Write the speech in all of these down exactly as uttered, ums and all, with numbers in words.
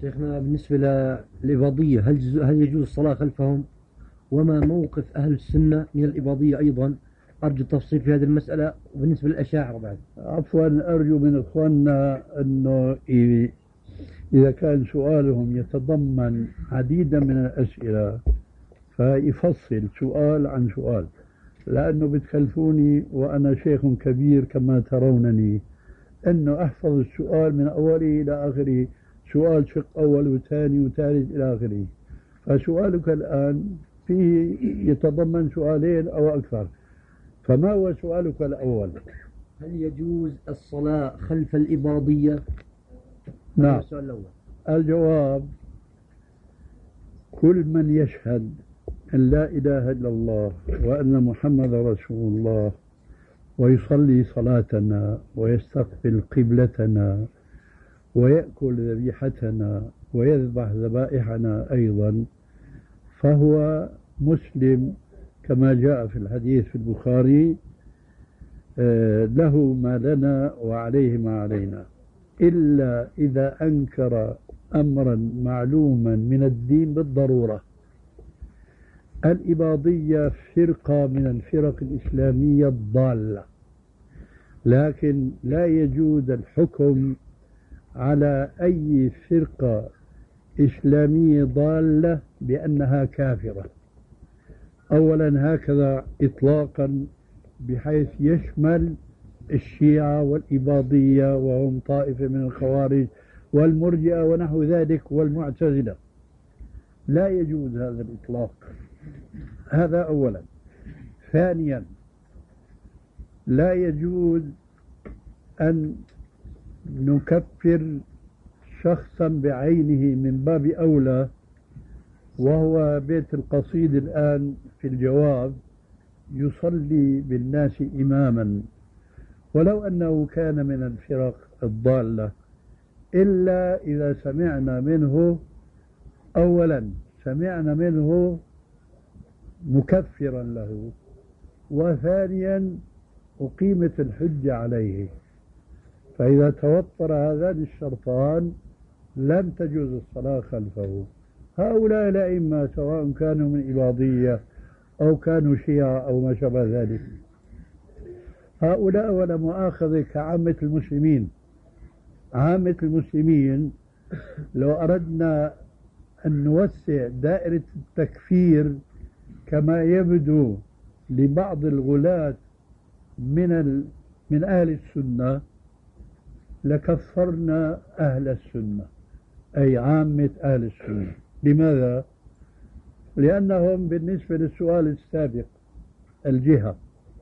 شيخنا بالنسبة للإباضية هل هل يجوز الصلاة خلفهم؟ وما موقف أهل السنة من الإباضية أيضا؟ أرجو التفصيل في هذه المسألة. وبالنسبة للأشاعرة بعد. عفوا، أرجو من إخواننا أنه إذا كان سؤالهم يتضمن عديدا من الأسئلة فيفصل سؤال عن سؤال، لأنه بتكلفوني وأنا شيخ كبير كما ترونني أنه أحفظ السؤال من أوله إلى آخره، سؤال شق أول وثاني وثالث إلى آخره. فسؤالك الآن فيه يتضمن سؤالين أو أكثر، فما هو سؤالك الأول؟ هل يجوز الصلاة خلف الإباضية؟ نعم. الجواب: كل من يشهد أن لا إله إلا الله وأن محمد رسول الله ويصلي صلاتنا ويستقبل قبلتنا ويأكل ذبيحتنا ويذبح ذبائحنا أيضا فهو مسلم كما جاء في الحديث في البخاري: له ما لنا وعليه ما علينا، إلا إذا أنكر أمرا معلوما من الدين بالضرورة. الإباضية فرقة من الفرق الإسلامية الضالة، لكن لا يجوز الحكم على أي فرقة إسلامية ضالة بأنها كافرة. أولا هكذا إطلاقا، بحيث يشمل الشيعة والإباضية وهم طائفة من الخوارج والمرجئة ونحو ذلك والمعتزلة، لا يجوز هذا الإطلاق. هذا أولا. ثانيا، لا يجوز أن نكفر شخصا بعينه من باب أولى، وهو بيت القصيد الآن في الجواب يصلي بالناس إماما ولو أنه كان من الفرق الضالة، إلا إذا سمعنا منه أولا سمعنا منه مكفرا له، وثانيا أقيمت الحجة عليه. فإذا توفر هذان الشرطان لم تجوز الصلاة خلفه. هؤلاء الأئمة سواء كانوا من إباضية أو كانوا شيعة أو ما شابه ذلك، هؤلاء ولا مؤاخذة كعامة المسلمين. عامة المسلمين لو أردنا أن نوسع دائرة التكفير كما يبدو لبعض الغلاة من ال... من أهل السنة لكفرنا أهل السنة، أي عامة أهل السنة. لماذا؟ لأنهم بالنسبة للسؤال السابق الجهة،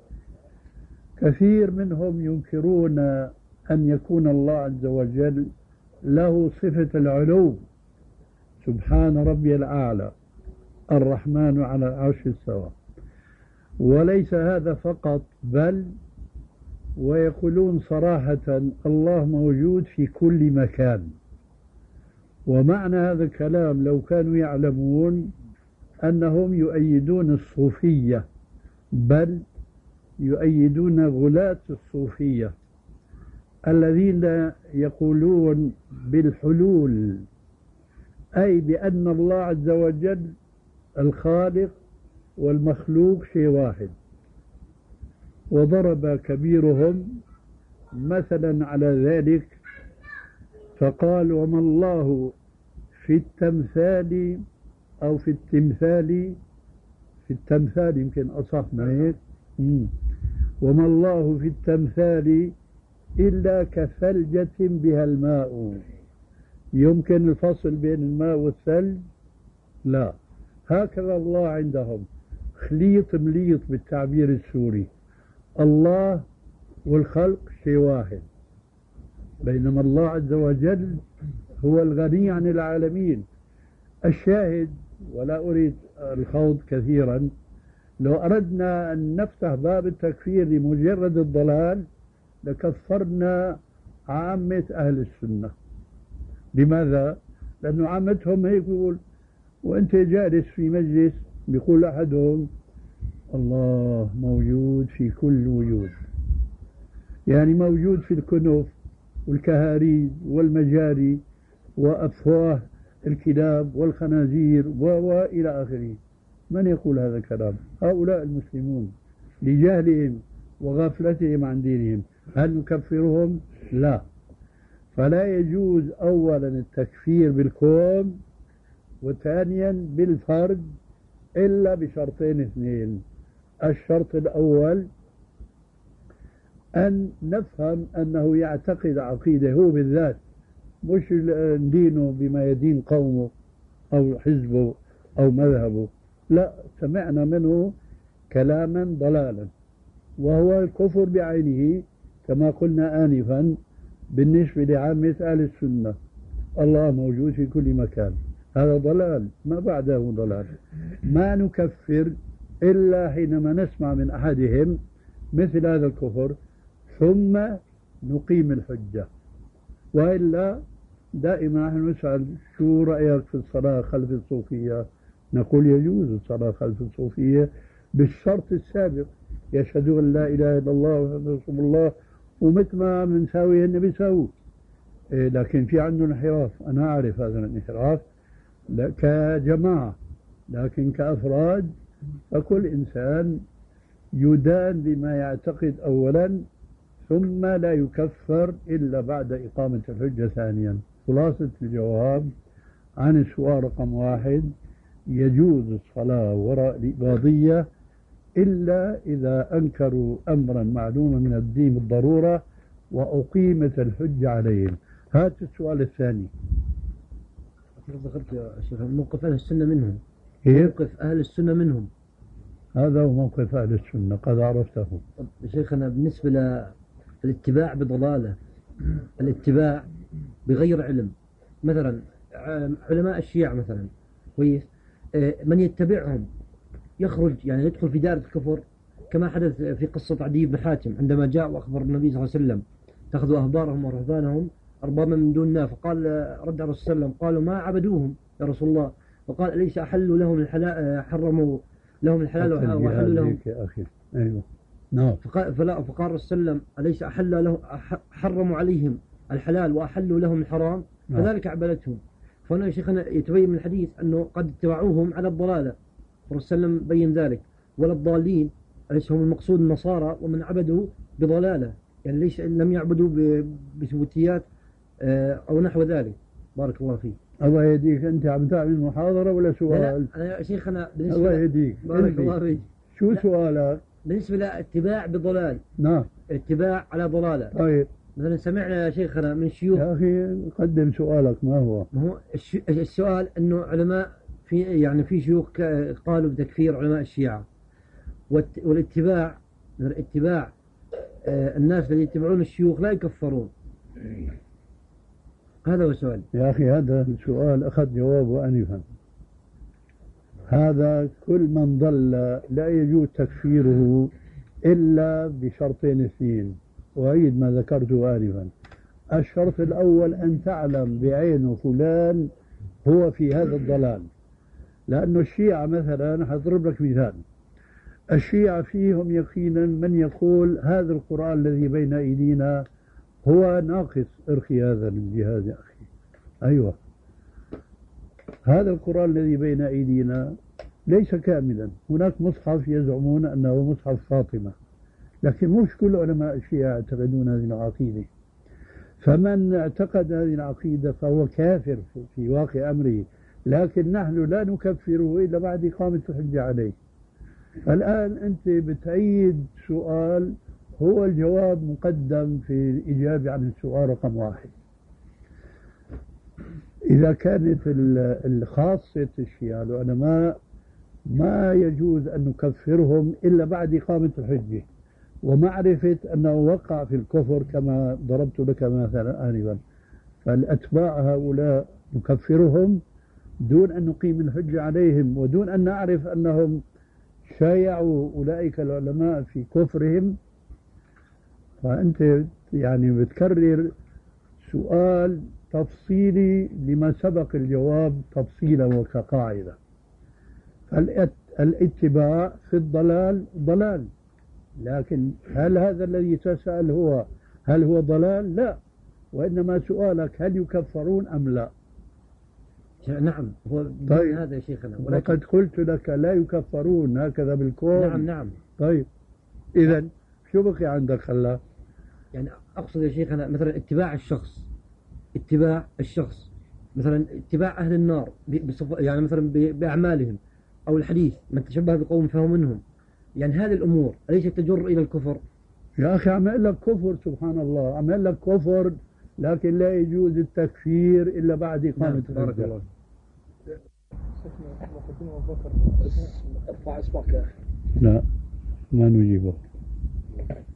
كثير منهم ينكرون أن يكون الله عز وجل له صفة العلو: سبحان ربي الأعلى الرحمن على العرش استوى. وليس هذا فقط، بل ويقولون صراحة الله موجود في كل مكان. ومعنى هذا الكلام لو كانوا يعلمون أنهم يؤيدون الصوفية، بل يؤيدون غلاة الصوفية الذين يقولون بالحلول، أي بأن الله عز وجل الخالق والمخلوق شيء واحد. وضرب كبيرهم مثلا على ذلك فقال: وما الله في التمثال أو في التمثال في التمثال يمكن أصح من هيك، وما الله في التمثال إلا كثلجة بها الماء. يمكن الفصل بين الماء والثلج؟ لا. هكذا الله عندهم خليط مليط بالتعبير السوري، الله والخلق شيء واحد، بينما الله عز وجل هو الغني عن العالمين. الشاهد، ولا أريد الخوض كثيرا، لو أردنا أن نفتح باب التكفير لمجرد الضلال لكفرنا عامة أهل السنة. لماذا؟ لأنه عامتهم هيك بيقول، وأنت جالس في مجلس بيقول أحدهم: الله موجود في كل وجود، يعني موجود في الكنوف والكهاريز والمجاري وأفواه الكلاب والخنازير وإلى آخره. من يقول هذا الكلام؟ هؤلاء المسلمون لجهلهم وغفلتهم عن دينهم. هل نكفرهم؟ لا. فلا يجوز أولا التكفير بالكون، وثانيا بالفرد، إلا بشرطين اثنين. الشرط الأول أن نفهم أنه يعتقد عقيدة هو بالذات، مش دينه بما يدين قومه أو حزبه أو مذهبه، لا، سمعنا منه كلاما ضلالا وهو الكفر بعينه كما قلنا آنفا بالنسبة لعامة أهل السنة. الله موجود في كل مكان، هذا ضلال ما بعده ضلال. ما نكفر إلا حينما نسمع من أحدهم مثل هذا الكفر ثم نقيم الحجة، وإلا دائما نحن نسأل شو رأيك في الصلاة خلف الصوفية؟ نقول يجوز الصلاة خلف الصوفية بالشرط السابق، يشهدون أن لا إله إلا الله وأن رسول الله، ومثل ما بنساوي هن بيساووا. إيه، لكن في عندهم انحراف، أنا أعرف هذا الانحراف كجماعة، لكن كأفراد فكل إنسان يدان بما يعتقد أولا، ثم لا يكفر إلا بعد إقامة الحجة ثانيا. خلاصة الجواب عن السؤال رقم واحد: يجوز الصلاة وراء الإباضية إلا إذا أنكروا أمرا معلوما من الدين بالضرورة وأقيمت الحجة عليهم. هذا السؤال الثاني. ذكرت يا شيخ موقف أهل السنة منهم. إيه؟ موقف أهل السنة منهم. هذا هو موقف أهل السنة، قد عرفته. طب يا شيخنا بالنسبة للاتباع بضلالة، الاتباع بغير علم، مثلا علماء الشيعة مثلا، كويس، من يتبعهم يخرج يعني يدخل في دائرة الكفر، كما حدث في قصة عدي بن حاتم عندما جاء وأخبر النبي صلى الله عليه وسلم تأخذوا أهبارهم ورهبانهم أربابا من دون الله، فقال رد عليه وسلم قالوا ما عبدوهم يا رسول الله، وقال أليس أحلوا لهم الحلال، حرموا لهم الحلال وحلوا لهم يا أخي. أيوه نعم. فقال فلا فقال وسلم أليس أحل له حرموا عليهم الحلال وأحلوا لهم الحرام، فذلك عبدتهم. فهنا يا شيخنا يتبين من الحديث أنه قد اتبعوهم على الضلالة، والرسول بين ذلك، ولا الضالين أليس هم المقصود النصارى ومن عبدوا بضلالة، يعني ليس لم يعبدوا بثبوتيات أو نحو ذلك. بارك الله فيك. الله يهديك. أنت عم تعمل محاضرة ولا سؤال؟ لا لا يا شيخنا بالنسبة الله يهديك. بارك الله فيك. شو سؤالك؟ بالنسبة لاتباع بضلال. نعم. اتباع على ضلالة. طيب. مثلا سمعنا يا شيخنا من شيوخ. يا أخي قدم سؤالك. ما هو؟ ما هو السؤال أنه علماء في يعني في شيوخ قالوا بتكفير علماء الشيعة، والاتباع اتباع الناس اللي يتبعون الشيوخ لا يكفرون. هذا هو السؤال يا أخي. هذا السؤال أخذ جوابه آنفا. هذا كل من ضل لا يجوز تكفيره إلا بشرطين اثنين، وأعيد ما ذكرته آنفا. الشرط الأول أن تعلم بعينه فلان هو في هذا الضلال، لأن الشيعة مثلا حضرب لك مثال، الشيعة فيهم يقينا من يقول هذا القرآن الذي بين أيدينا هو ناقص. ارخي هذا الجهاز يا أخي. أيوة، هذا القرآن الذي بين أيدينا ليس كاملا. هناك مصحف يزعمون أنه مصحف فاطمة، لكن مش كل علماء الشيعة يعتقدون هذه العقيدة. فمن اعتقد هذه العقيدة فهو كافر في واقع أمره، لكن نحن لا نكفره إلا بعد إقامة الحجة عليه. الآن أنت بتأيد سؤال هو الجواب مقدم في الإجابة عن السؤال رقم واحد. إذا كانت الخاصة الشيعة العلماء ما يجوز أن نكفرهم إلا بعد إقامة الحجة ومعرفة أنه وقع في الكفر كما ضربت لك مثلا آنفا، فالأتباع هؤلاء نكفرهم دون أن نقيم الحجة عليهم ودون أن نعرف أنهم شايعوا أولئك العلماء في كفرهم. فأنت يعني بتكرر سؤال تفصيلي لما سبق الجواب تفصيلا وكقاعدة. الاتباع في الضلال ضلال، لكن هل هذا الذي تسأل هو هل هو ضلال؟ لا، وإنما سؤالك هل يكفرون أم لا. نعم هو طيب. هذا يا شيخنا، ولكن وقد قلت لك لا يكفرون هكذا بالكون. نعم نعم. طيب إذا شو بقي عندك هلا؟ يعني أقصد يا شيخنا مثلا اتباع الشخص، اتباع الشخص مثلا اتباع أهل النار بصف... يعني مثلا بأعمالهم، أو الحديث من تشبه بقوم فهو منهم، يعني هذه الأمور أليست تجر إلى الكفر؟ يا أخي عمل لك كفر، سبحان الله، عمل لك كفر، لكن لا يجوز التكفير إلا بعد إقامة نعم. بارك الله. ارفع اصبعك يا اخي. لا ما نجيبه.